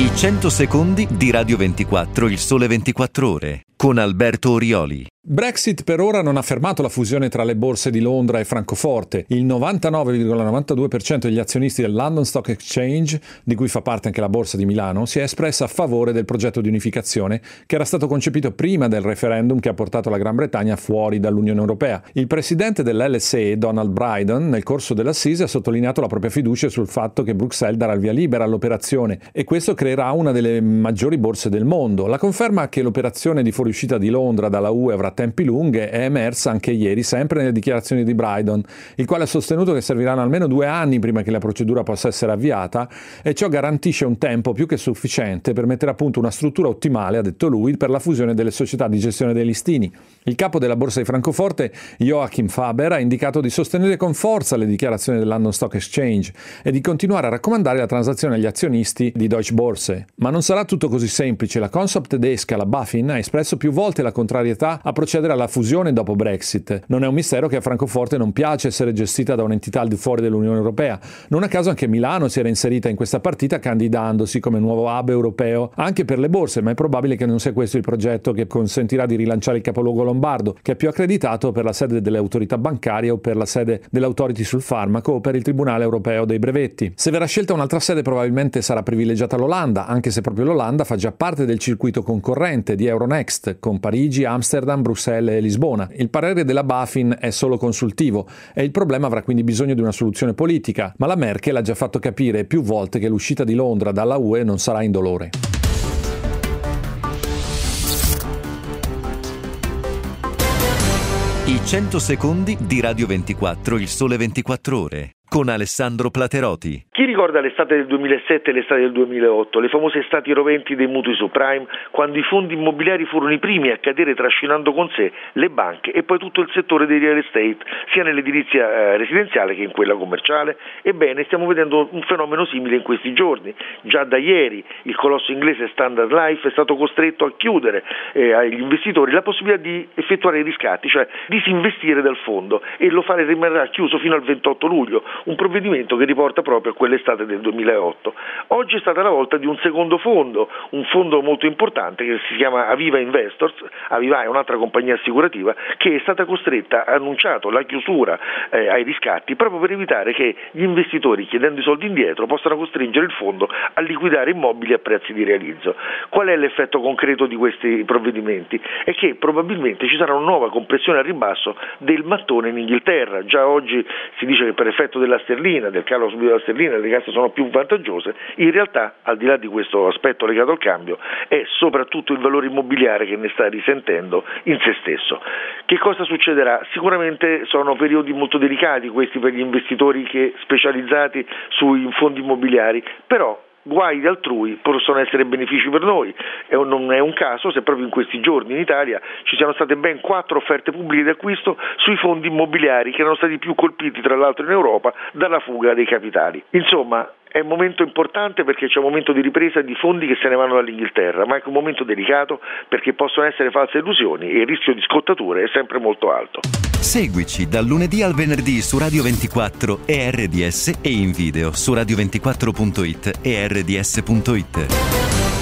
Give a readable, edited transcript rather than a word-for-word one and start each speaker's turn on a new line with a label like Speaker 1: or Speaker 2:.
Speaker 1: I 100 secondi di Radio 24, il sole 24 ore, con Alberto Orioli.
Speaker 2: Brexit per ora non ha fermato la fusione tra le borse di Londra e Francoforte. Il 99,92% degli azionisti del London Stock Exchange, di cui fa parte anche la borsa di Milano, si è espressa a favore del progetto di unificazione che era stato concepito prima del referendum che ha portato la Gran Bretagna fuori dall'Unione Europea. Il presidente dell'LSE, Donald Brydon, nel corso dell'assise ha sottolineato la propria fiducia sul fatto che Bruxelles darà il via libera all'operazione e questo creerà una delle maggiori borse del mondo. La conferma che l'operazione di fuoriuscita di Londra dalla UE avrà tempi lunghi è emersa anche ieri, sempre nelle dichiarazioni di Brydon, il quale ha sostenuto che serviranno almeno 2 anni prima che la procedura possa essere avviata e ciò garantisce un tempo più che sufficiente per mettere a punto una struttura ottimale, ha detto lui, per la fusione delle società di gestione dei listini. Il capo della borsa di Francoforte, Joachim Faber, ha indicato di sostenere con forza le dichiarazioni del London Stock Exchange e di continuare a raccomandare la transazione agli azionisti di Deutsche Börse. Ma non sarà tutto così semplice. La Consob tedesca, la BaFin, ha espresso più volte la contrarietà a procedere alla fusione dopo Brexit. Non è un mistero che a Francoforte non piace essere gestita da un'entità al di fuori dell'Unione Europea. Non a caso anche Milano si era inserita in questa partita candidandosi come nuovo hub europeo anche per le borse, ma è probabile che non sia questo il progetto che consentirà di rilanciare il capoluogo lombardo, che è più accreditato per la sede delle autorità bancarie o per la sede dell'Authority sul farmaco o per il Tribunale europeo dei brevetti. Se verrà scelta un'altra sede probabilmente sarà privilegiata l'Olanda, anche se proprio l'Olanda fa già parte del circuito concorrente di Euronext, con Parigi, Amsterdam, Bruxelles e Lisbona. Il parere della BaFin è solo consultivo e il problema avrà quindi bisogno di una soluzione politica, ma la Merkel ha già fatto capire più volte che l'uscita di Londra dalla UE non sarà indolore.
Speaker 1: I 100 secondi di Radio 24, il sole 24 ore, con Alessandro Plateroti.
Speaker 3: Chi ricorda l'estate del 2007 e l'estate del 2008, le famose estati roventi dei mutui subprime, quando i fondi immobiliari furono i primi a cadere trascinando con sé le banche e poi tutto il settore dei real estate, sia nell'edilizia residenziale che in quella commerciale? Ebbene, stiamo vedendo un fenomeno simile in questi giorni. Già da ieri il colosso inglese Standard Life è stato costretto a chiudere agli investitori la possibilità di effettuare i riscatti, cioè disinvestire dal fondo, e lo fare rimarrà chiuso fino al 28 luglio, un provvedimento che riporta proprio a quell'estate del 2008. Oggi è stata la volta di un secondo fondo, un fondo molto importante che si chiama Aviva Investors. Aviva è un'altra compagnia assicurativa che è stata costretta, ha annunciato la chiusura ai riscatti proprio per evitare che gli investitori, chiedendo i soldi indietro, possano costringere il fondo a liquidare immobili a prezzi di realizzo. Qual è l'effetto concreto di questi provvedimenti? È che probabilmente ci sarà una nuova compressione al ribasso del mattone in Inghilterra. Già oggi si dice che per effetto della sterlina, del calo subito della sterlina, le casse sono più vantaggiose. In realtà, al di là di questo aspetto legato al cambio, è soprattutto il valore immobiliare che ne sta risentendo in se stesso. Che cosa succederà? Sicuramente sono periodi molto delicati questi per gli investitori specializzati sui fondi immobiliari, però guai di altrui possono essere benefici per noi, e non è un caso se proprio in questi giorni in Italia ci siano state ben 4 offerte pubbliche di acquisto sui fondi immobiliari che erano stati più colpiti tra l'altro in Europa dalla fuga dei capitali. Insomma, è un momento importante perché c'è un momento di ripresa di fondi che se ne vanno dall'Inghilterra, ma è anche un momento delicato perché possono essere false illusioni e il rischio di scottature è sempre molto alto.
Speaker 1: Seguici dal lunedì al venerdì su Radio 24 e RDS e in video su radio24.it e rds.it.